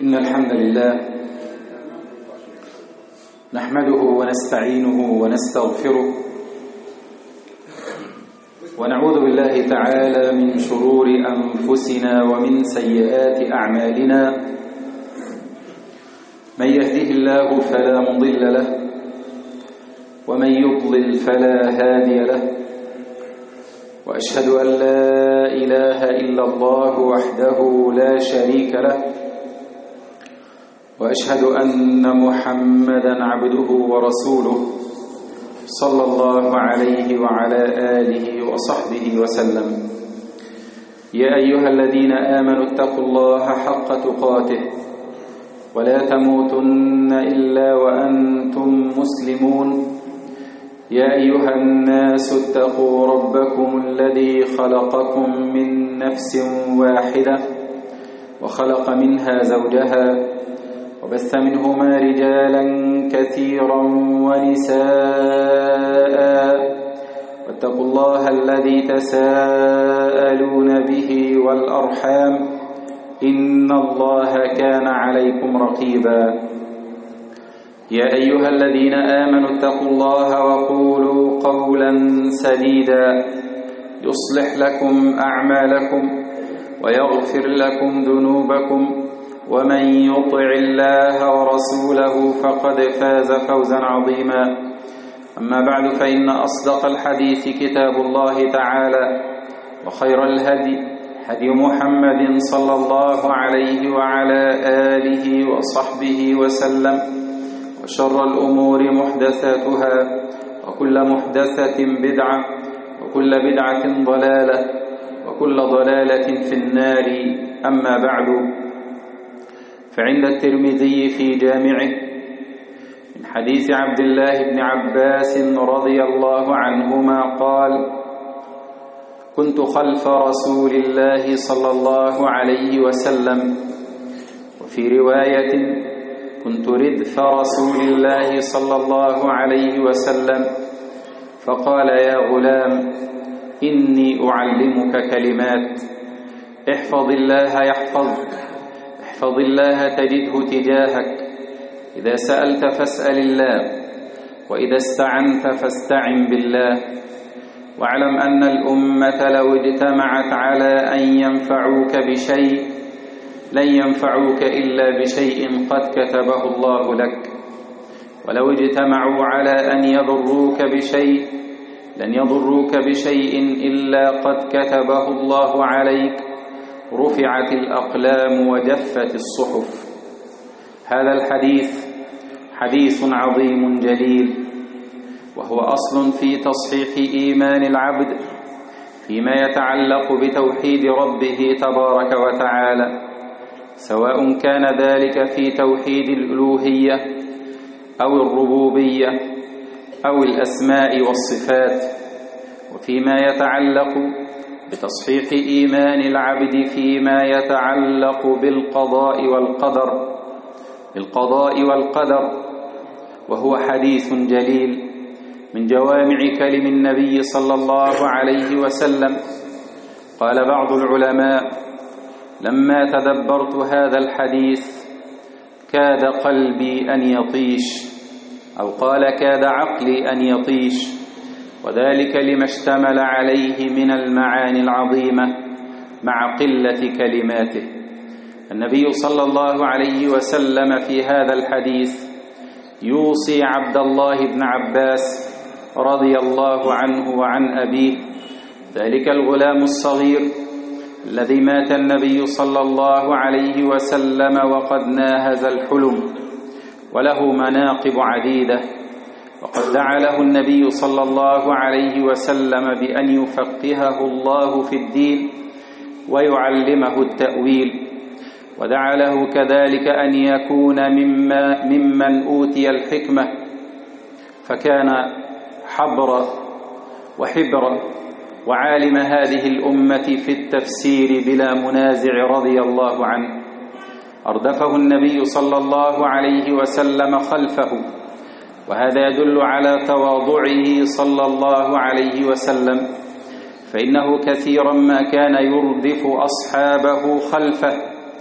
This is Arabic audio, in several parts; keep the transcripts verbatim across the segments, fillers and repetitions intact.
إن الحمد لله نحمده ونستعينه ونستغفره ونعوذ بالله تعالى من شرور أنفسنا ومن سيئات أعمالنا. من يهده الله فلا مضل له ومن يضلل فلا هادي له، وأشهد أن لا إله إلا الله وحده لا شريك له، وأشهد أن محمدا عبده ورسوله صلى الله عليه وعلى آله وصحبه وسلم. يا أيها الذين آمنوا اتقوا الله حق تقاته ولا تموتن إلا وأنتم مسلمون. يا أيها الناس اتقوا ربكم الذي خلقكم من نفس واحدة وخلق منها زوجها وبث منهما رجالا كثيرا ونساء، واتقوا الله الذي تساءلون به والأرحام إن الله كان عليكم رقيبا. يا أيها الذين آمنوا اتقوا الله وقولوا قولا سديدا يصلح لكم أعمالكم ويغفر لكم ذنوبكم، ومن يطع الله ورسوله فقد فاز فوزا عظيما. أما بعد، فإن أصدق الحديث كتاب الله تعالى، وخير الهدي هدي محمد صلى الله عليه وعلى آله وصحبه وسلم، وشر الأمور محدثاتها، وكل محدثة بدعة، وكل بدعة ضلالة، وكل ضلالة في النار. أما بعد، فعند الترمذي في جامعه من حديث عبد الله بن عباس رضي الله عنهما قال: كنت خلف رسول الله صلى الله عليه وسلم، وفي رواية كنت ردف رسول الله صلى الله عليه وسلم، فقال: يا غلام، إني أعلمك كلمات، احفظ الله يحفظك، احفظ الله تجده تجاهك، إذا سألت فاسأل الله، وإذا استعنت فاستعن بالله، واعلم أن الأمة لو اجتمعت على أن ينفعوك بشيء لن ينفعوك إلا بشيء قد كتبه الله لك، ولو اجتمعوا على أن يضروك بشيء لن يضروك بشيء إلا قد كتبه الله عليك، رفعت الأقلام وجفت الصحف. هذا الحديث حديث عظيم جليل، وهو أصل في تصحيح إيمان العبد فيما يتعلق بتوحيد ربه تبارك وتعالى، سواء كان ذلك في توحيد الألوهية أو الربوبية أو الأسماء والصفات، وفيما يتعلق بتصحيح إيمان العبد فيما يتعلق بالقضاء والقدر بالقضاء والقدر وهو حديث جليل من جوامع كلم النبي صلى الله عليه وسلم. قال بعض العلماء: لما تدبرت هذا الحديث كاد قلبي أن يطيش، أو قال كاد عقلي أن يطيش، وذلك لما اشتمل عليه من المعاني العظيمة مع قلة كلماته. النبي صلى الله عليه وسلم في هذا الحديث يوصي عبد الله بن عباس رضي الله عنه وعن أبيه، ذلك الغلام الصغير الذي مات النبي صلى الله عليه وسلم وقد ناهز الحلم، وله مناقب عديدة، وقد دعا له النبي صلى الله عليه وسلم بأن يفقهه الله في الدين ويعلمه التأويل، ودعا له كذلك أن يكون مما ممن أوتي الحكمة، فكان حبر وحبر وعالم هذه الأمة في التفسير بلا منازع رضي الله عنه. أردفه النبي صلى الله عليه وسلم خلفه، وهذا يدل على تواضعه صلى الله عليه وسلم، فإنه كثيرا ما كان يردف أصحابه خلفه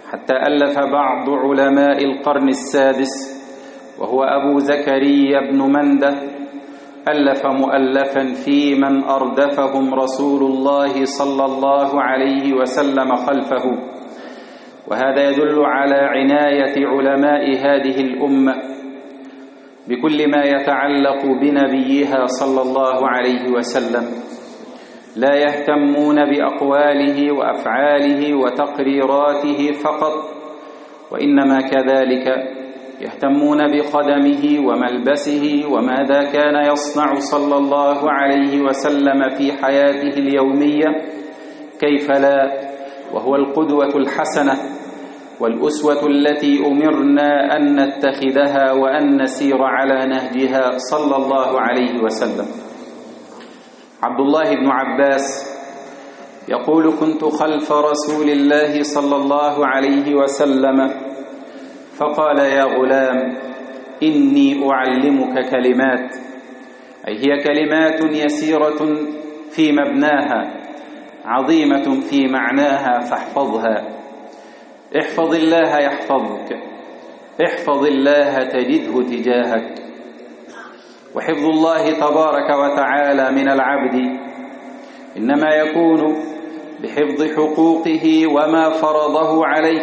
حتى ألف بعض علماء القرن السادس وهو أبو زكريا بن مندة ألف مؤلفا في من أردفهم رسول الله صلى الله عليه وسلم خلفه. وهذا يدل على عناية علماء هذه الأمة بكل ما يتعلق بنبيها صلى الله عليه وسلم، لا يهتمون بأقواله وأفعاله وتقريراته فقط، وإنما كذلك يهتمون بقدمه وملبسه وماذا كان يصنع صلى الله عليه وسلم في حياته اليومية، كيف لا، وهو القدوة الحسنة والأسوة التي أمرنا أن نتخذها وأن نسير على نهجها صلى الله عليه وسلم. عبد الله بن عباس يقول: كنت خلف رسول الله صلى الله عليه وسلم فقال: يا غلام إني أعلمك كلمات، أي هي كلمات يسيرة في مبناها عظيمة في معناها فاحفظها. احفظ الله يحفظك، احفظ الله تجده تجاهك. وحفظ الله تبارك وتعالى من العبد إنما يكون بحفظ حقوقه وما فرضه عليه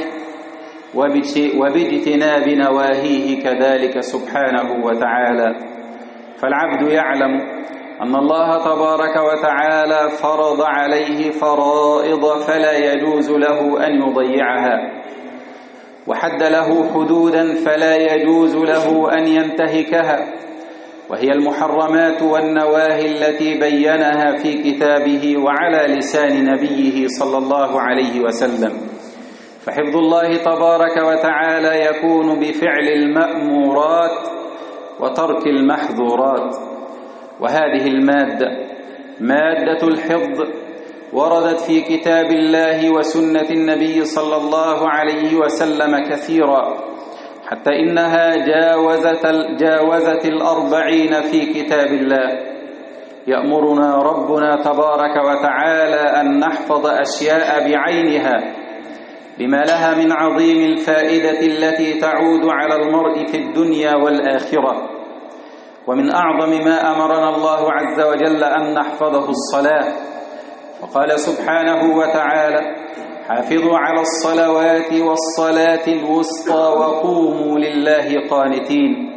وباجتناب نواهيه كذلك سبحانه وتعالى. فالعبد يعلم أن الله تبارك وتعالى فرض عليه فرائض فلا يجوز له أن يضيعها، وحد له حدودا فلا يجوز له أن ينتهكها، وهي المحرمات والنواهي التي بينها في كتابه وعلى لسان نبيه صلى الله عليه وسلم. فحفظ الله تبارك وتعالى يكون بفعل المأمورات وترك المحظورات. وهذه المادة مادة الحفظ وردت في كتاب الله وسنة النبي صلى الله عليه وسلم كثيرا، حتى إنها جاوزت, جاوزت الأربعين في كتاب الله. يأمرنا ربنا تبارك وتعالى أن نحفظ أشياء بعينها لما لها من عظيم الفائدة التي تعود على المرء في الدنيا والآخرة. ومن أعظم ما أمرنا الله عز وجل أن نحفظه الصلاة، فقال سبحانه وتعالى: حافظوا على الصلوات والصلاة الوسطى وقوموا لله قانتين.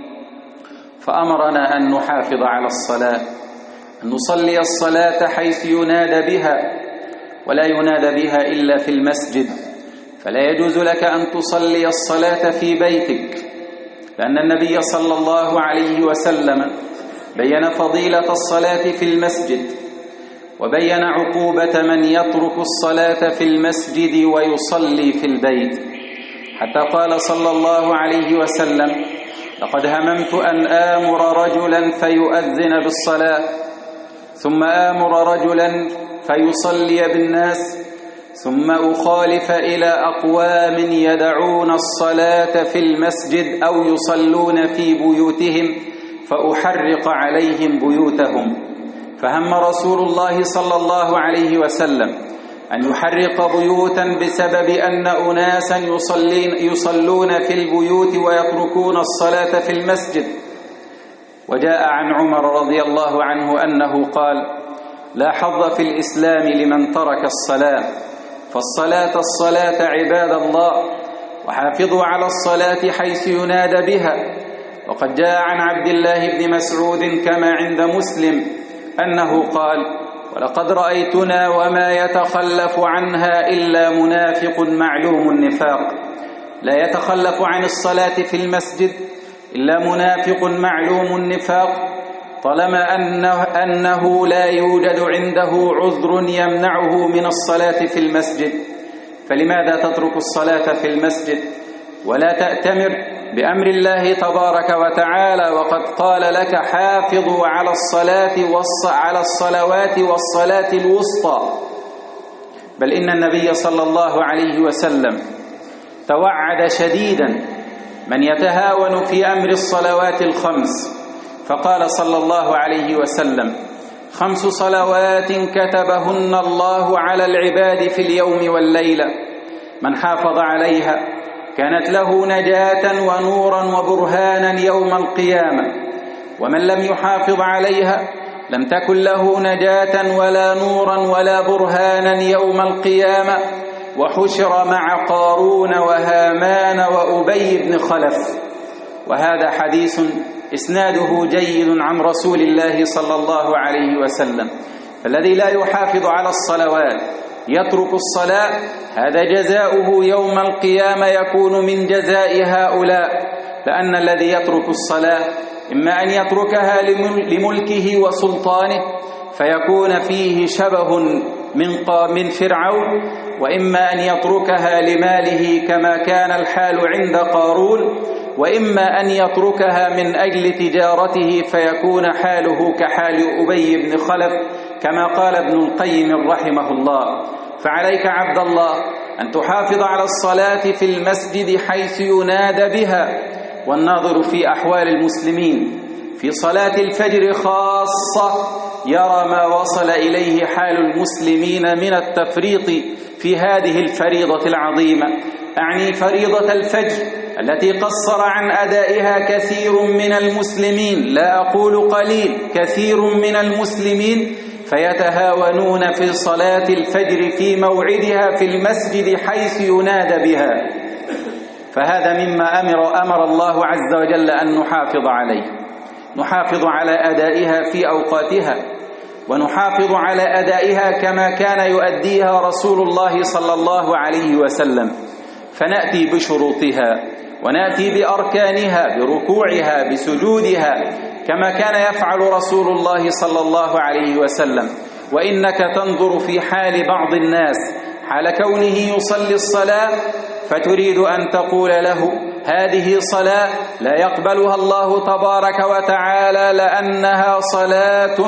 فأمرنا أن نحافظ على الصلاة، أن نصلي الصلاة حيث ينادى بها، ولا ينادى بها إلا في المسجد. فلا يجوز لك أن تصلي الصلاة في بيتك، لأن النبي صلى الله عليه وسلم بين فضيلة الصلاة في المسجد، وبين عقوبة من يترك الصلاة في المسجد ويصلي في البيت، حتى قال صلى الله عليه وسلم: لقد هممت أن آمر رجلا فيؤذن بالصلاة، ثم آمر رجلا فيصلي بالناس، ثم أخالف إلى أقوام يدعون الصلاة في المسجد أو يصلون في بيوتهم فأحرق عليهم بيوتهم. فهم رسول الله صلى الله عليه وسلم أن يحرق بيوتا بسبب أن أناسا يصلون في البيوت ويتركون الصلاة في المسجد. وجاء عن عمر رضي الله عنه أنه قال: لا حظ في الإسلام لمن ترك الصلاة، فالصلاة الصلاة عباد الله، وحافظوا على الصلاة حيث ينادى بها. وقد جاء عن عبد الله بن مسعود كما عند مسلم أنه قال: ولقد رأيتنا وما يتخلف عنها إلا منافق معلوم النفاق. لا يتخلف عن الصلاة في المسجد إلا منافق معلوم النفاق، طالما أنه, أنه لا يوجد عنده عذر يمنعه من الصلاة في المسجد. فلماذا تترك الصلاة في المسجد ولا تأتمر بأمر الله تبارك وتعالى، وقد قال لك: حافظوا على الصلاة والص... على الصلوات والصلاة الوسطى. بل إن النبي صلى الله عليه وسلم توعد شديدا من يتهاون في أمر الصلوات الخمس، فقال صلى الله عليه وسلم: خمس صلوات كتبهن الله على العباد في اليوم والليلة، من حافظ عليها كانت له نجاة ونورا وبرهانا يوم القيامة، ومن لم يحافظ عليها لم تكن له نجاة ولا نورا ولا برهانا يوم القيامة، وحشر مع قارون وهامان وأبي بن خلف. وهذا حديث إسناده جيد عن رسول الله صلى الله عليه وسلم. فالذي لا يحافظ على الصلوات يترك الصلاة، هذا جزاؤه يوم القيامة يكون من جزاء هؤلاء، لأن الذي يترك الصلاة إما أن يتركها لملكه وسلطانه فيكون فيه شبه من فرعون، وإما أن يتركها لماله كما كان الحال عند قارون، وإما أن يتركها من أجل تجارته فيكون حاله كحال أبي بن خلف كما قال ابن القيم رحمه الله. فعليك عبد الله أن تحافظ على الصلاة في المسجد حيث ينادى بها. والناظر في أحوال المسلمين في صلاة الفجر خاصة يرى ما وصل إليه حال المسلمين من التفريط في هذه الفريضة العظيمة، أعني فريضة الفجر التي قصر عن أدائها كثير من المسلمين، لا أقول قليل، كثير من المسلمين، فيتهاونون في صلاة الفجر في موعدها في المسجد حيث ينادى بها. فهذا مما أمر, أمر الله عز وجل أن نحافظ عليه، نحافظ على أدائها في أوقاتها، ونحافظ على أدائها كما كان يؤديها رسول الله صلى الله عليه وسلم، فنأتي بشروطها ونأتي بأركانها، بركوعها، بسجودها، كما كان يفعل رسول الله صلى الله عليه وسلم. وإنك تنظر في حال بعض الناس حال كونه يصلي الصلاة فتريد أن تقول له هذه صلاة لا يقبلها الله تبارك وتعالى لأنها صلاة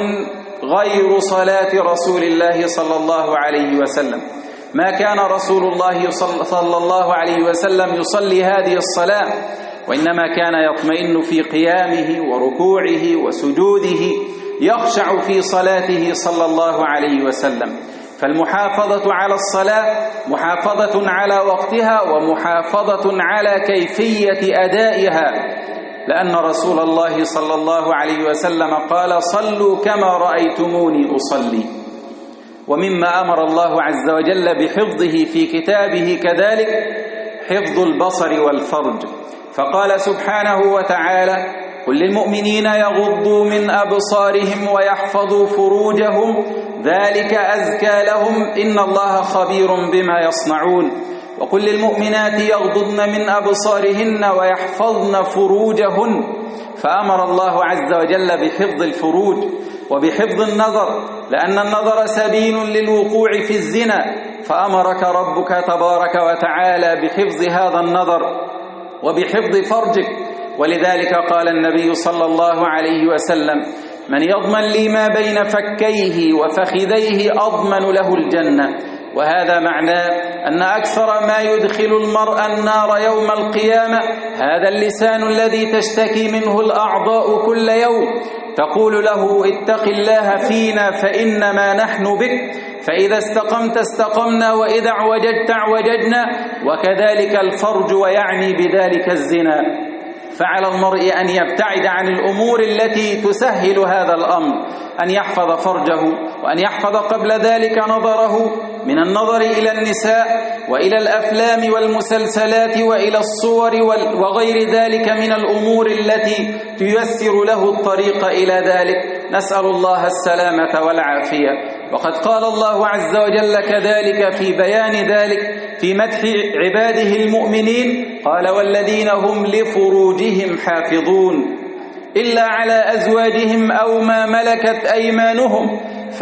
غير صلاة رسول الله صلى الله عليه وسلم. ما كان رسول الله صلى الله عليه وسلم يصلي هذه الصلاة، وإنما كان يطمئن في قيامه وركوعه وسجوده، يخشع في صلاته صلى الله عليه وسلم. فالمحافظة على الصلاة محافظة على وقتها ومحافظة على كيفية أدائها، لأن رسول الله صلى الله عليه وسلم قال صلوا كما رأيتموني أصلي. ومما أمر الله عز وجل بحفظه في كتابه كذلك حفظ البصر والفرج، فقال سبحانه وتعالى قل للمؤمنين يغضوا من أبصارهم ويحفظوا فروجهم ذلك أزكى لهم إن الله خبير بما يصنعون. وقل للمؤمنات يغضضن من أبصارهن ويحفظن فروجهن، فأمر الله عز وجل بحفظ الفروج وبحفظ النظر، لأن النظر سبيل للوقوع في الزنا، فأمرك ربك تبارك وتعالى بحفظ هذا النظر وبحفظ فرجك. ولذلك قال النبي صلى الله عليه وسلم من يضمن لي ما بين فكيه وفخذيه أضمن له الجنة. وهذا معناه أن أكثر ما يدخل المرء النار يوم القيامة هذا اللسان الذي تشتكي منه الأعضاء كل يوم، تقول له اتق الله فينا فإنما نحن بك، فإذا استقمت استقمنا وإذا اعوججت اعوججنا. وكذلك الفرج، ويعني بذلك الزنا. فعلى المرء أن يبتعد عن الأمور التي تسهل هذا الأمر، أن يحفظ فرجه، وأن يحفظ قبل ذلك نظره من النظر إلى النساء وإلى الأفلام والمسلسلات وإلى الصور وغير ذلك من الأمور التي تيسر له الطريق إلى ذلك. نسأل الله السلامة والعافية. وقد قال الله عز وجل كذلك في بيان ذلك في مدح عباده المؤمنين، قال والذين هم لفروجهم حافظون إلا على أزواجهم أو ما ملكت أيمانهم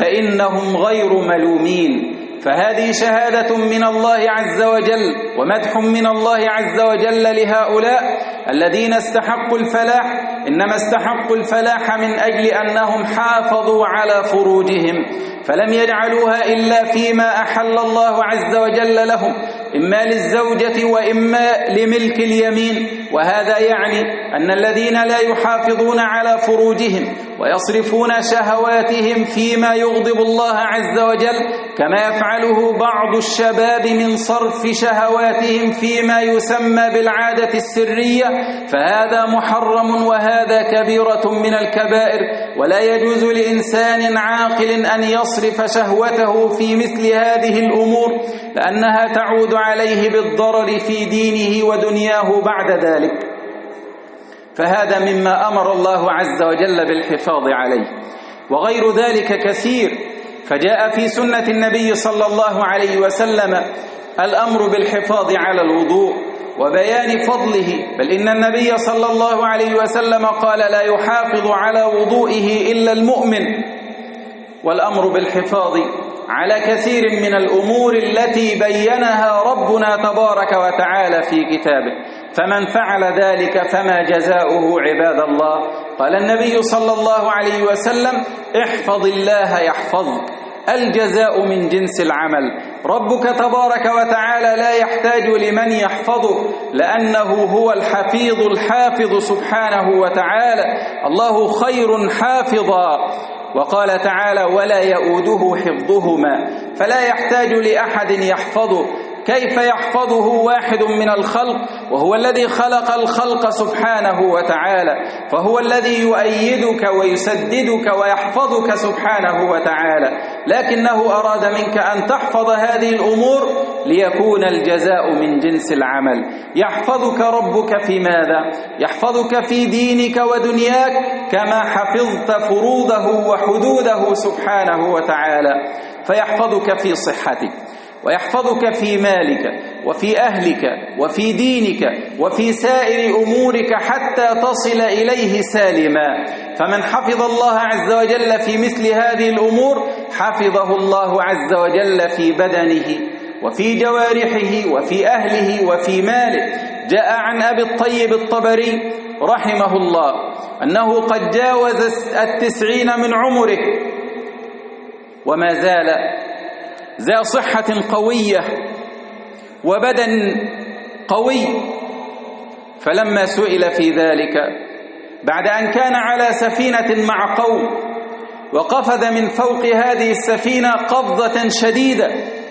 فإنهم غير ملومين. فهذه شهادة من الله عز وجل ومدح من الله عز وجل لهؤلاء الذين استحقوا الفلاح، إنما استحقوا الفلاح من أجل أنهم حافظوا على فروجهم، فلم يجعلوها إلا فيما أحل الله عز وجل لهم، إما للزوجة وإما لملك اليمين. وهذا يعني أن الذين لا يحافظون على فروجهم ويصرفون شهواتهم فيما يغضب الله عز وجل، كما يفعله بعض الشباب من صرف شهواتهم فيما يسمى بالعادة السرية، فهذا محرم وهذا كبيرة من الكبائر. ولا يجوز لإنسان عاقل أن يصرف شهوته في مثل هذه الأمور، لأنها تعود عليه بالضرر في دينه ودنياه بعد ذلك. فهذا مما أمر الله عز وجل بالحفاظ عليه، وغير ذلك كثير. فجاء في سنة النبي صلى الله عليه وسلم الأمر بالحفاظ على الوضوء وبيان فضله، بل إن النبي صلى الله عليه وسلم قال: لا يحافظ على وضوئه إلا المؤمن. والأمر بالحفاظ على كثير من الأمور التي بينها ربنا تبارك وتعالى في كتابه، فمن فعل ذلك فما جزاؤه عباد الله؟ قال النبي صلى الله عليه وسلم: احفظ الله يحفظك. الجزاء من جنس العمل. ربك تبارك وتعالى لا يحتاج لمن يحفظه، لأنه هو الحفيظ الحافظ سبحانه وتعالى. الله خير حافظا. وقال تعالى: ولا يؤوده حفظهما. فلا يحتاج لأحد يحفظه. كيف يحفظه واحد من الخلق وهو الذي خلق الخلق سبحانه وتعالى؟ فهو الذي يؤيدك ويسددك ويحفظك سبحانه وتعالى، لكنه أراد منك أن تحفظ هذه الأمور ليكون الجزاء من جنس العمل. يحفظك ربك في ماذا؟ يحفظك في دينك ودنياك، كما حفظت فروضه وحدوده سبحانه وتعالى. فيحفظك في صحتك، ويحفظك في مالك وفي أهلك وفي دينك وفي سائر أمورك حتى تصل إليه سالما. فمن حفظ الله عز وجل في مثل هذه الأمور حفظه الله عز وجل في بدنه وفي جوارحه وفي أهله وفي ماله. جاء عن أبي الطيب الطبري رحمه الله أنه قد جاوز التسعين من عمره وما زال ذا صحة قوية وبدن قوي. فلما سئل في ذلك بعد أن كان على سفينة مع قوم وقفز من فوق هذه السفينة قفزة شديدة،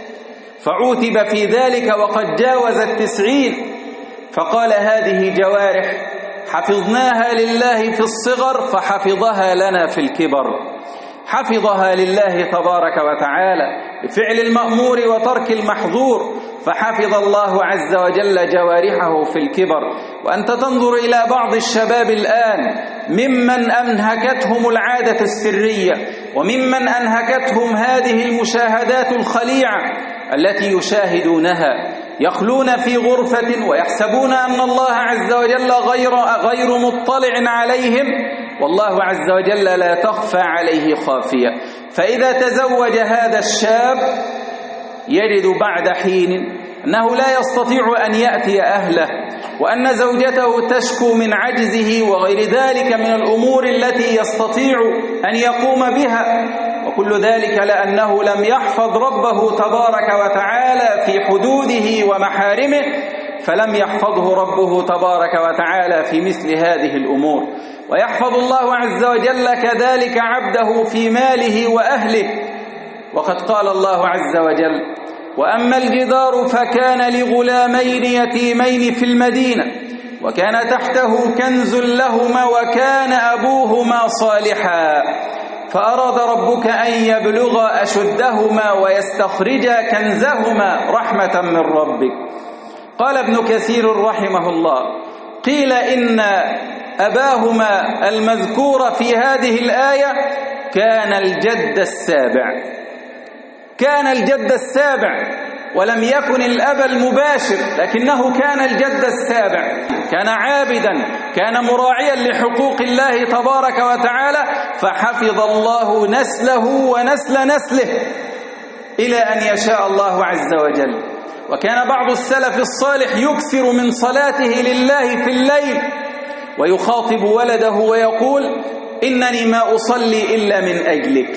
فعوتب في ذلك وقد جاوز التسعين، فقال: هذه جوارح حفظناها لله في الصغر فحفظها لنا في الكبر. حفظها لله تبارك وتعالى بفعل المأمور وترك المحظور، فحفظ الله عز وجل جوارحه في الكبر. وأنت تنظر إلى بعض الشباب الآن ممن أنهكتهم العادة السرية، وممن أنهكتهم هذه المشاهدات الخليعة التي يشاهدونها، يخلون في غرفة ويحسبون أن الله عز وجل غير, غير مطلع عليهم، والله عز وجل لا تخفى عليه خافية. فإذا تزوج هذا الشاب يجد بعد حين أنه لا يستطيع أن يأتي أهله، وأن زوجته تشكو من عجزه وغير ذلك من الأمور التي يستطيع أن يقوم بها، وكل ذلك لأنه لم يحفظ ربه تبارك وتعالى في حدوده ومحارمه، فلم يحفظه ربه تبارك وتعالى في مثل هذه الأمور. ويحفظ الله عز وجل كذلك عبده في ماله وأهله. وقد قال الله عز وجل: وأما الجدار فكان لغلامين يتيمين في المدينة وكان تحته كنز لهما وكان أبوهما صالحا فأراد ربك أن يبلغا أشدهما ويستخرجا كنزهما رحمة من ربك. قال ابن كثير رحمه الله: قيل إن أباهما المذكور في هذه الآية كان الجد السابع، كان الجد السابع، ولم يكن الأب المباشر، لكنه كان الجد السابع. كان عابدا، كان مراعيا لحقوق الله تبارك وتعالى، فحفظ الله نسله ونسل نسله إلى أن يشاء الله عز وجل. وكان بعض السلف الصالح يكثر من صلاته لله في الليل ويخاطب ولده ويقول: إنني ما أصلي إلا من أجلك،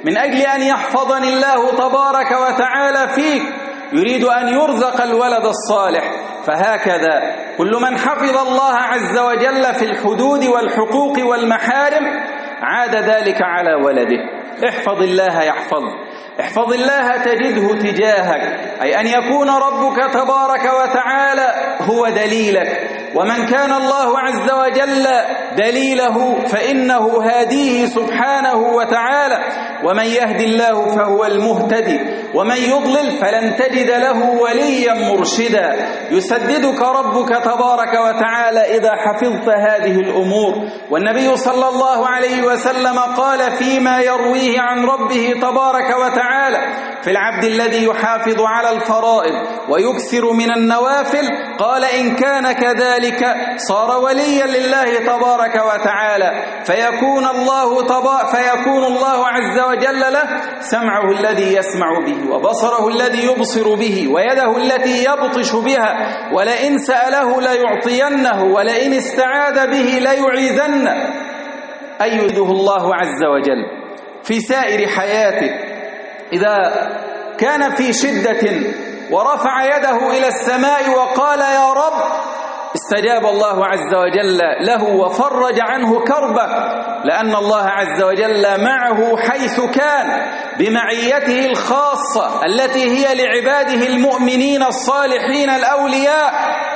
من أجل أن يحفظني الله تبارك وتعالى فيك، يريد أن يرزق الولد الصالح. فهكذا كل من حفظ الله عز وجل في الحدود والحقوق والمحارم عاد ذلك على ولده. احفظ الله يحفظ، احفظ الله تجده تجاهك، أي أن يكون ربك تبارك وتعالى هو دليلك، ومن كان الله عز وجل دليله فإنه هاديه سبحانه وتعالى، ومن يهدي الله فهو المهتدي، ومن يضلل فلن تجد له وليا مرشدا. يسددك ربك تبارك وتعالى إذا حفظت هذه الأمور. والنبي صلى الله عليه وسلم قال فيما يرويه عن ربه تبارك وتعالى في العبد الذي يحافظ على الفرائض ويكثر من النوافل، قال إن كان كذلك صار وليا لله تبارك وتعالى، فيكون الله تبارك فيكون الله عز وجل له سمعه الذي يسمع به، وبصره الذي يبصر به، ويده التي يبطش بها، ولئن سأله ليعطينه، ولئن استعاذ به ليعيذنه. أيده الله عز وجل في سائر حياته. إذا كان في شدة ورفع يده إلى السماء وقال يا رب، استجاب الله عز وجل له وفرج عنه كربه، لأن الله عز وجل معه حيث كان بمعيته الخاصة التي هي لعباده المؤمنين الصالحين الأولياء،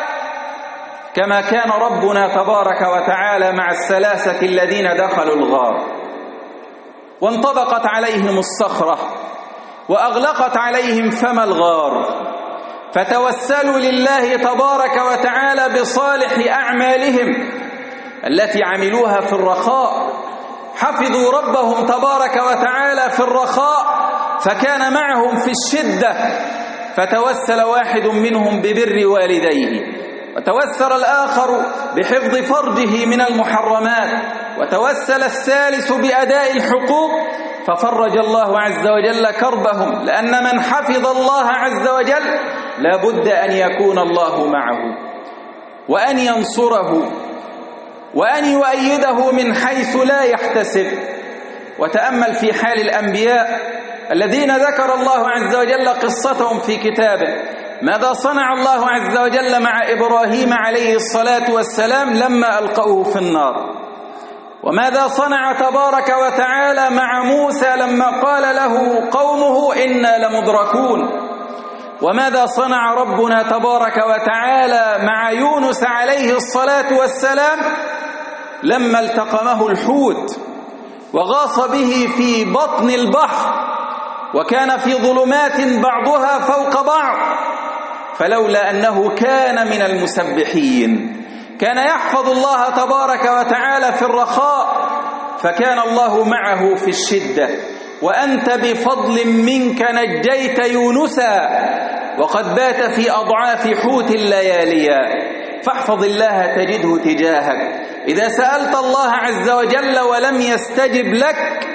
كما كان ربنا تبارك وتعالى مع الثلاثة الذين دخلوا الغار وانطبقت عليهم الصخرة وأغلقت عليهم فم الغار، فتوسلوا لله تبارك وتعالى بصالح أعمالهم التي عملوها في الرخاء، حفظوا ربهم تبارك وتعالى في الرخاء فكان معهم في الشدة، فتوسل واحد منهم ببر والديه، وتوسل الآخر بحفظ فرجه من المحرمات، وتوسل الثالث بأداء الحقوق، ففرج الله عز وجل كربهم، لأن من حفظ الله عز وجل لا بد أن يكون الله معه وأن ينصره وأن يؤيده من حيث لا يحتسب. وتأمل في حال الأنبياء الذين ذكر الله عز وجل قصتهم في كتابه، ماذا صنع الله عز وجل مع إبراهيم عليه الصلاة والسلام لما ألقوه في النار، وماذا صنع تبارك وتعالى مع موسى لما قال له قومه إنا لمدركون، وماذا صنع ربنا تبارك وتعالى مع يونس عليه الصلاة والسلام لما التقمه الحوت وغاص به في بطن البحر وكان في ظلمات بعضها فوق بعض، فلولا أنه كان من المسبحين كان يحفظ الله تبارك وتعالى في الرخاء، فكان الله معه في الشدة. وأنت بفضل منك نجيت يونسا وقد بات في أضعاف حوت اللياليا. فاحفظ الله تجده تجاهك. إذا سألت الله عز وجل ولم يستجب لك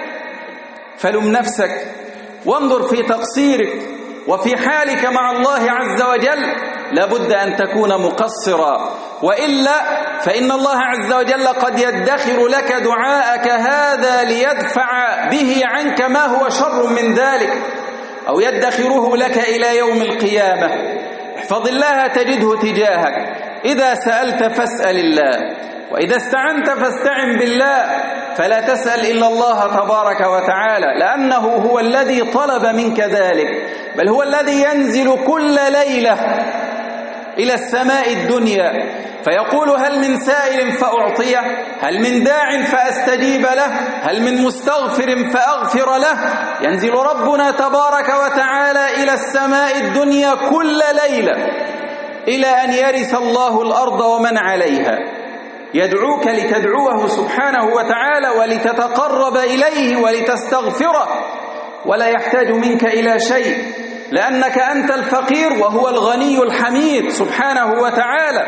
فلم نفسك وانظر في تقصيرك وفي حالك مع الله عز وجل، لابد أن تكون مقصرا، وإلا فإن الله عز وجل قد يدخر لك دعاءك هذا ليدفع به عنك ما هو شر من ذلك، أو يدخره لك إلى يوم القيامة. احفظ الله تجده تجاهك. إذا سألت فاسأل الله، وإذا استعنت فاستعن بالله، فلا تسأل إلا الله تبارك وتعالى، لأنه هو الذي طلب منك ذلك، بل هو الذي ينزل كل ليلة إلى السماء الدنيا فيقول هل من سائل فأعطيه، هل من داع فأستجيب له، هل من مستغفر فأغفر له. ينزل ربنا تبارك وتعالى إلى السماء الدنيا كل ليلة إلى أن يرث الله الأرض ومن عليها، يدعوك لتدعوه سبحانه وتعالى ولتتقرب إليه ولتستغفره، ولا يحتاج منك إلى شيء، لأنك أنت الفقير وهو الغني الحميد سبحانه وتعالى.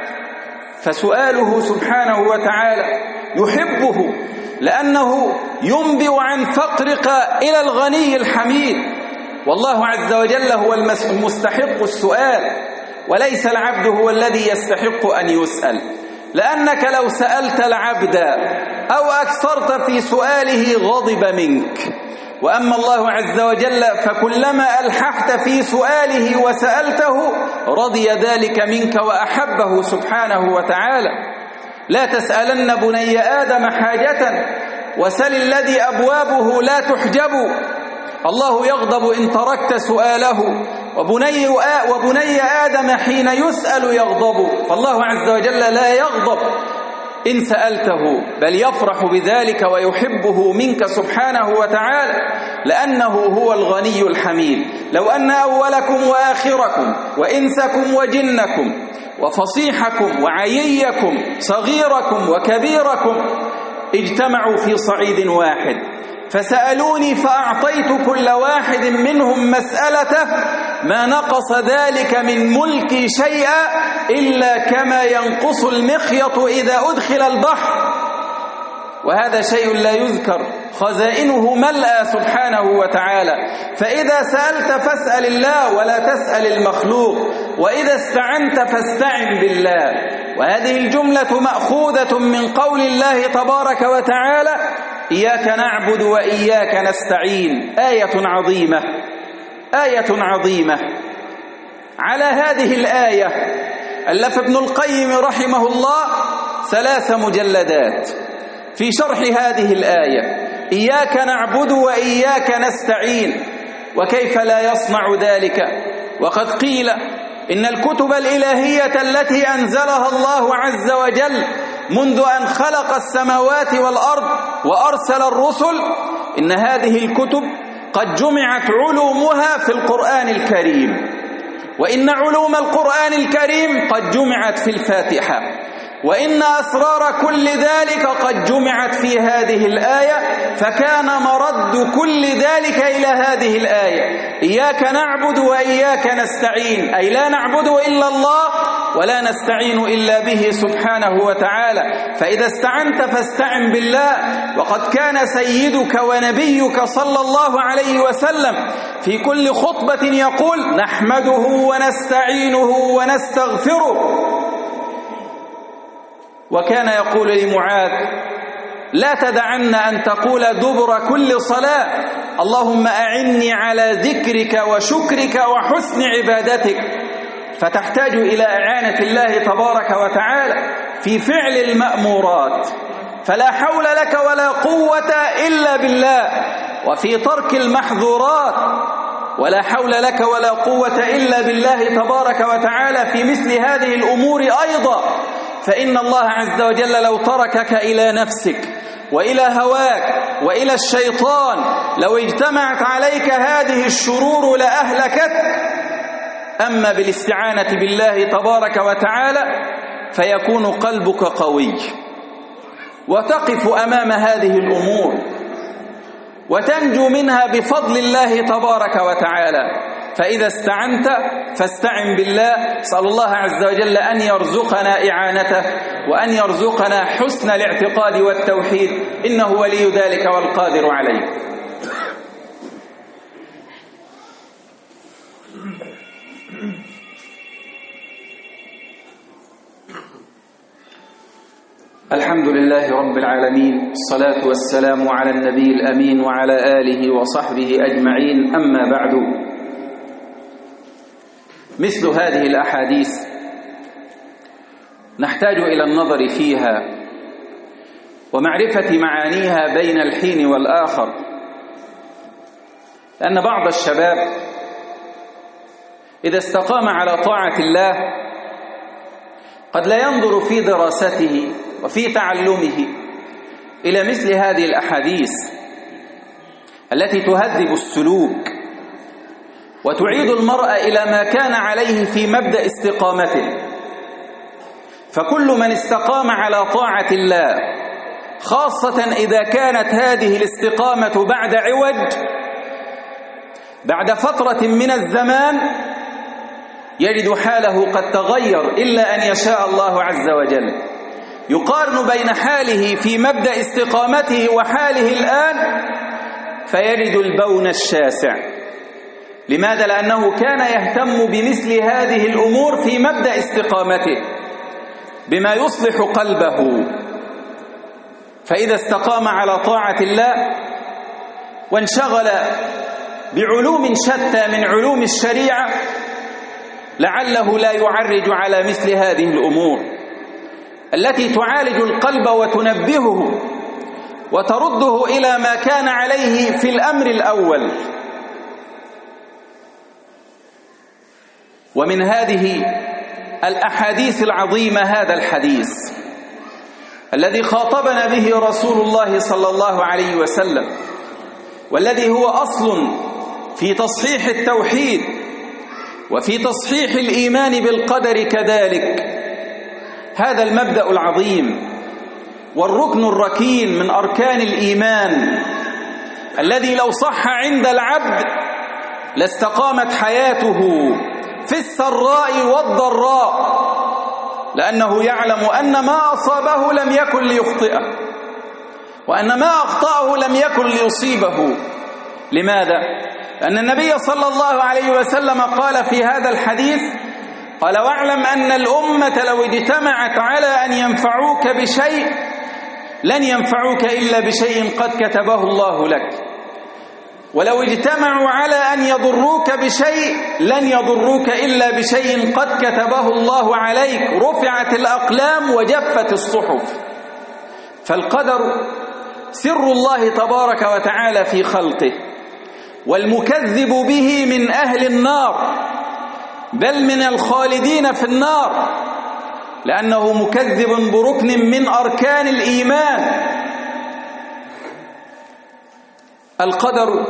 فسؤاله سبحانه وتعالى يحبه لأنه ينبئ عن فقرك إلى الغني الحميد، والله عز وجل هو المستحق السؤال، وليس العبد هو الذي يستحق أن يسأل، لأنك لو سألت العبد أو أكثرت في سؤاله غضب منك وأما الله عز وجل فكلما ألححت في سؤاله وسألته رضي ذلك منك وأحبه سبحانه وتعالى. لا تسألن بني آدم حاجة وسل الذي أبوابه لا تحجب. الله يغضب إن تركت سؤاله، وبني, وبني آدم حين يسأل يغضب. فالله عز وجل لا يغضب إن سألته، بل يفرح بذلك ويحبه منك سبحانه وتعالى، لأنه هو الغني الحميد. لو أن أولكم وآخركم وإنسكم وجنكم وفصيحكم وعييكم صغيركم وكبيركم اجتمعوا في صعيد واحد فسألوني فأعطيت كل واحد منهم مسألته ما نقص ذلك من ملكي شيئا إلا كما ينقص المخيط إذا أدخل البحر. وهذا شيء لا يذكر، خزائنه ملأ سبحانه وتعالى. فإذا سألت فاسأل الله ولا تسأل المخلوق، وإذا استعنت فاستعن بالله. وهذه الجملة مأخوذة من قول الله تبارك وتعالى: إياك نعبد وإياك نستعين. آية عظيمة، آية عظيمة. على هذه الآية ألف ابن القيم رحمه الله ثلاث مجلدات في شرح هذه الآية: إياك نعبد وإياك نستعين. وكيف لا يصنع ذلك وقد قيل إن الكتب الإلهية التي أنزلها الله عز وجل منذ أن خلق السماوات والأرض وأرسل الرسل، إن هذه الكتب قد جمعت علومها في القرآن الكريم، وإن علوم القرآن الكريم قد جمعت في الفاتحة، وإن أسرار كل ذلك قد جمعت في هذه الآية. فكان مرد كل ذلك إلى هذه الآية: إياك نعبد وإياك نستعين، أي لا نعبد إلا الله ولا نستعين إلا به سبحانه وتعالى. فإذا استعنت فاستعن بالله. وقد كان سيدك ونبيك صلى الله عليه وسلم في كل خطبة يقول: نحمده ونستعينه ونستغفره. وكان يقول لمعاذ: لا تدعن أن تقول دبر كل صلاة: اللهم أعني على ذكرك وشكرك وحسن عبادتك. فتحتاج إلى إعانة الله تبارك وتعالى في فعل المأمورات، فلا حول لك ولا قوة إلا بالله، وفي ترك المحظورات ولا حول لك ولا قوة إلا بالله تبارك وتعالى في مثل هذه الأمور أيضا. فإن الله عز وجل لو تركك إلى نفسك وإلى هواك وإلى الشيطان لو اجتمعت عليك هذه الشرور لأهلكتك. أما بالاستعانة بالله تبارك وتعالى فيكون قلبك قوي وتقف أمام هذه الأمور وتنجو منها بفضل الله تبارك وتعالى. فإذا استعنت فاستعن بالله. اسأل الله عز وجل أن يرزقنا إعانته وأن يرزقنا حسن الاعتقاد والتوحيد، إنه ولي ذلك والقادر عليه. الحمد لله رب العالمين، الصلاة والسلام على النبي الأمين وعلى آله وصحبه أجمعين. أما بعد، مثل هذه الأحاديث نحتاج إلى النظر فيها ومعرفة معانيها بين الحين والآخر، لأن بعض الشباب إذا استقام على طاعة الله قد لا ينظر في دراسته وفي تعلمه إلى مثل هذه الأحاديث التي تهذب السلوك وتعيد المرء إلى ما كان عليه في مبدأ استقامته. فكل من استقام على طاعة الله، خاصة إذا كانت هذه الاستقامة بعد عوج، بعد فترة من الزمان، يجد حاله قد تغير إلا أن يشاء الله عز وجل. يقارن بين حاله في مبدأ استقامته وحاله الآن فيجد البون الشاسع. لماذا؟ لأنه كان يهتم بمثل هذه الأمور في مبدأ استقامته بما يصلح قلبه. فإذا استقام على طاعة الله وانشغل بعلوم شتى من علوم الشريعة لعله لا يعرج على مثل هذه الأمور التي تعالج القلب وتنبهه وترده إلى ما كان عليه في الأمر الأول. ومن هذه الأحاديث العظيمة هذا الحديث الذي خاطبنا به رسول الله صلى الله عليه وسلم، والذي هو أصل في تصحيح التوحيد وفي تصحيح الإيمان بالقدر كذلك. هذا المبدأ العظيم والركن الركين من أركان الإيمان الذي لو صح عند العبد لاستقامت حياته في السراء والضراء، لأنه يعلم أن ما أصابه لم يكن ليخطئه، وأن ما أخطأه لم يكن ليصيبه. لماذا؟ لأن النبي صلى الله عليه وسلم قال في هذا الحديث، قال: واعلم أن الأمة لو اجتمعت على أن ينفعوك بشيء لن ينفعوك إلا بشيء قد كتبه الله لك، ولو اجتمعوا على أن يضروك بشيء لن يضروك إلا بشيء قد كتبه الله عليك، رفعت الأقلام وجفت الصحف. فالقدر سر الله تبارك وتعالى في خلقه، والمكذب به من أهل النار، بل من الخالدين في النار، لأنه مكذب بركن من أركان الإيمان. القدر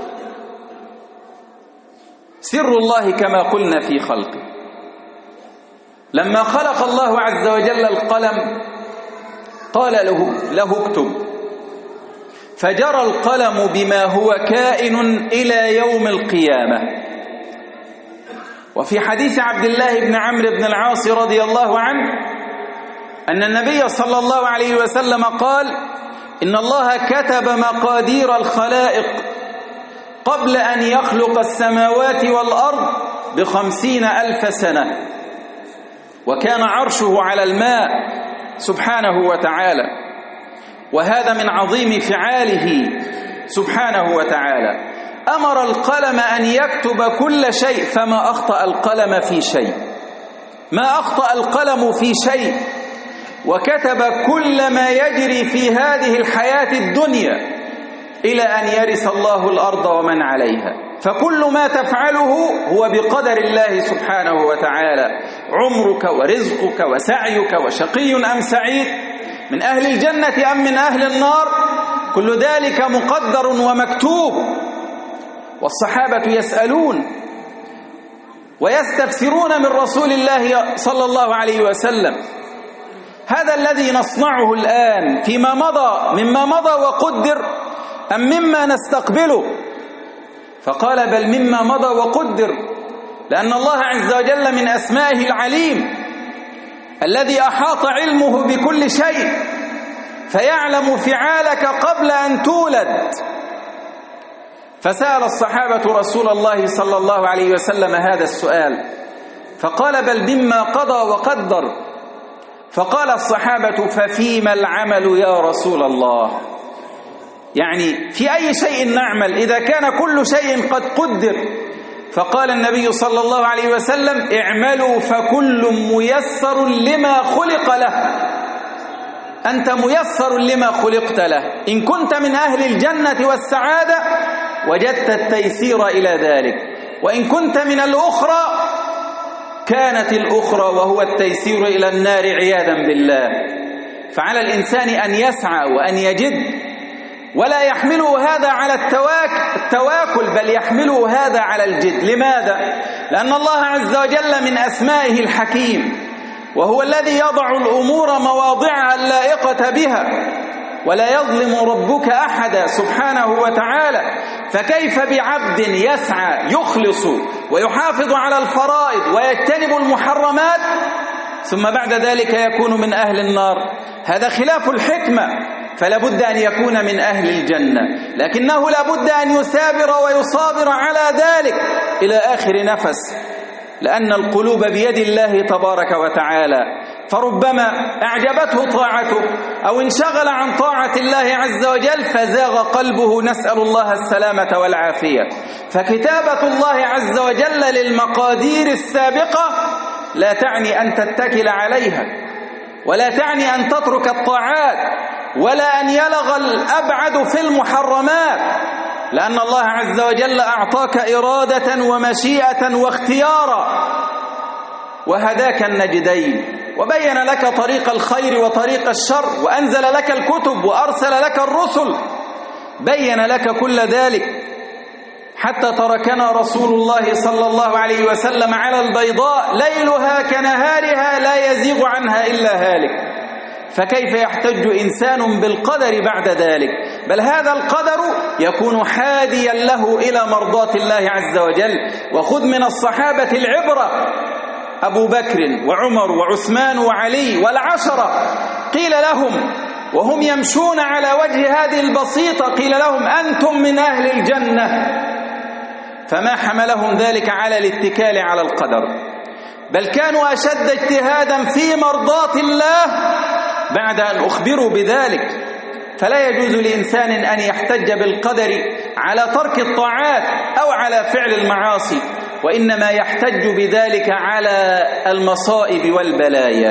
سر الله كما قلنا في خلقه. لما خلق الله عز وجل القلم قال له, له اكتب، فجرى القلم بما هو كائن إلى يوم القيامة. وفي حديث عبد الله بن عمرو بن العاص رضي الله عنه أن النبي صلى الله عليه وسلم قال: إن الله كتب مقادير الخلائق قبل أن يخلق السماوات والأرض بخمسين ألف سنة، وكان عرشه على الماء سبحانه وتعالى. وهذا من عظيم فعاله سبحانه وتعالى. أمر القلم أن يكتب كل شيء، فما أخطأ القلم في شيء، ما أخطأ القلم في شيء، وكتب كل ما يجري في هذه الحياة الدنيا إلى أن يرث الله الأرض ومن عليها. فكل ما تفعله هو بقدر الله سبحانه وتعالى. عمرك ورزقك وسعيك وشقي أم سعيد، من أهل الجنة أم من أهل النار، كل ذلك مقدر ومكتوب. والصحابة يسألون ويستفسرون من رسول الله صلى الله عليه وسلم: هذا الذي نصنعه الآن فيما مضى مما مضى وقدر أم مما نستقبله؟ فقال: بل مما مضى وقدر، لأن الله عز وجل من أسمائه العليم الذي أحاط علمه بكل شيء، فيعلم فعالك قبل أن تولد. فسأل الصحابة رسول الله صلى الله عليه وسلم هذا السؤال، فقال: بل مما قضى وقدر. فقال الصحابة: ففيما العمل يا رسول الله؟ يعني في أي شيء نعمل إذا كان كل شيء قد قدر؟ فقال النبي صلى الله عليه وسلم: اعملوا فكل ميسر لما خلق له. أنت ميسر لما خلقت له. إن كنت من أهل الجنة والسعادة وجدت التيسير إلى ذلك، وإن كنت من الأخرى كانت الأخرى وهو التيسير إلى النار عياذا بالله. فعلى الإنسان أن يسعى وأن يجد، ولا يحمله هذا على التواكل، بل يحمله هذا على الجد. لماذا؟ لأن الله عز وجل من أسمائه الحكيم، وهو الذي يضع الأمور مواضعها اللائقة بها، ولا يظلم ربك أحدا سبحانه وتعالى. فكيف بعبد يسعى يخلص ويحافظ على الفرائض ويجتنب المحرمات ثم بعد ذلك يكون من أهل النار؟ هذا خلاف الحكمة. فلا بد أن يكون من أهل الجنة، لكنه لا بد أن يثابر ويصابر على ذلك إلى آخر نفس، لأن القلوب بيد الله تبارك وتعالى. فربما أعجبته طاعته أو انشغل عن طاعة الله عز وجل فزاغ قلبه، نسأل الله السلامة والعافية. فكتابة الله عز وجل للمقادير السابقة لا تعني أن تتكل عليها، ولا تعني أن تترك الطاعات، ولا أن يلغى الأبعد في المحرمات، لأن الله عز وجل أعطاك إرادة ومشيئة واختيارا، وهداك النجدين، وبين لك طريق الخير وطريق الشر، وأنزل لك الكتب وأرسل لك الرسل، بين لك كل ذلك، حتى تركنا رسول الله صلى الله عليه وسلم على البيضاء ليلها كنهارها لا يزيغ عنها إلا هالك. فكيف يحتج إنسان بالقدر بعد ذلك؟ بل هذا القدر يكون حاديا له إلى مرضاة الله عز وجل. وخذ من الصحابة العبرة، أبو بكر وعمر وعثمان وعلي والعشرة، قيل لهم وهم يمشون على وجه هذه البسيطة، قيل لهم أنتم من أهل الجنة، فما حملهم ذلك على الاتكال على القدر، بل كانوا أشد اجتهادا في مرضاة الله بعد أن أخبروا بذلك. فلا يجوز لإنسان أن يحتج بالقدر على ترك الطاعات أو على فعل المعاصي، وإنما يحتج بذلك على المصائب والبلايا،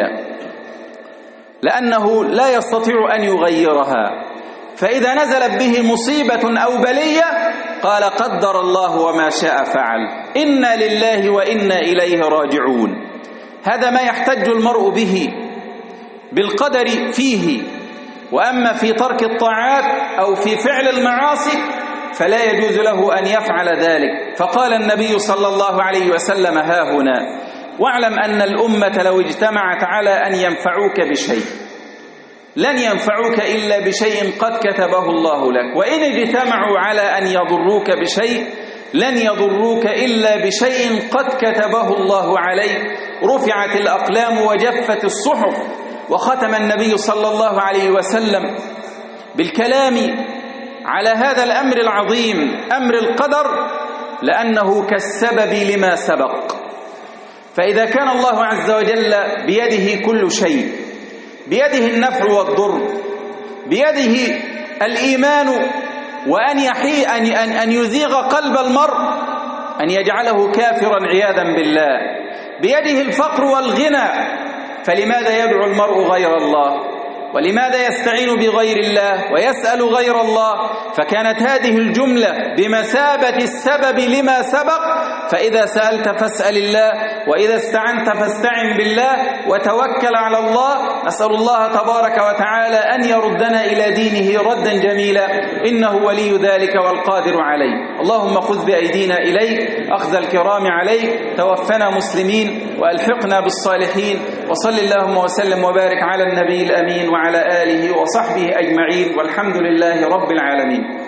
لأنه لا يستطيع أن يغيرها. فإذا نزلت به مصيبة أو بلية قال قدر الله وما شاء فعل، إنا لله وإنا إليه راجعون. هذا ما يحتج المرء به بالقدر فيه. وأما في ترك الطاعات أو في فعل المعاصي فلا يجوز له أن يفعل ذلك. فقال النبي صلى الله عليه وسلم ها هنا: واعلم أن الأمة لو اجتمعت على أن ينفعوك بشيء لن ينفعوك إلا بشيء قد كتبه الله لك، وإن اجتمعوا على أن يضروك بشيء لن يضروك إلا بشيء قد كتبه الله عليك. رفعت الأقلام وجفت الصحف. وختم النبي صلى الله عليه وسلم بالكلام على هذا الأمر العظيم، أمر القدر، لأنه كالسبب لما سبق. فإذا كان الله عز وجل بيده كل شيء، بيده النفع والضر، بيده الإيمان، وأن يحيي أن, أن, أن يزيغ قلب المرء، أن يجعله كافرا عياذا بالله، بيده الفقر والغنى، فلماذا يدعو المرء غير الله؟ ولماذا يستعين بغير الله ويسأل غير الله؟ فكانت هذه الجملة بمثابة السبب لما سبق. فإذا سألت فاسأل الله، وإذا استعنت فاستعن بالله، وتوكل على الله. نسأل الله تبارك وتعالى أن يردنا إلى دينه ردا جميلا، إنه ولي ذلك والقادر عليه. اللهم خذ بأيدينا إليك أخذ الكرام عليك، توفنا مسلمين وألحقنا بالصالحين. وصل اللهم وسلم وبارك على النبي الأمين وعلى آله وصحبه أجمعين، والحمد لله رب العالمين.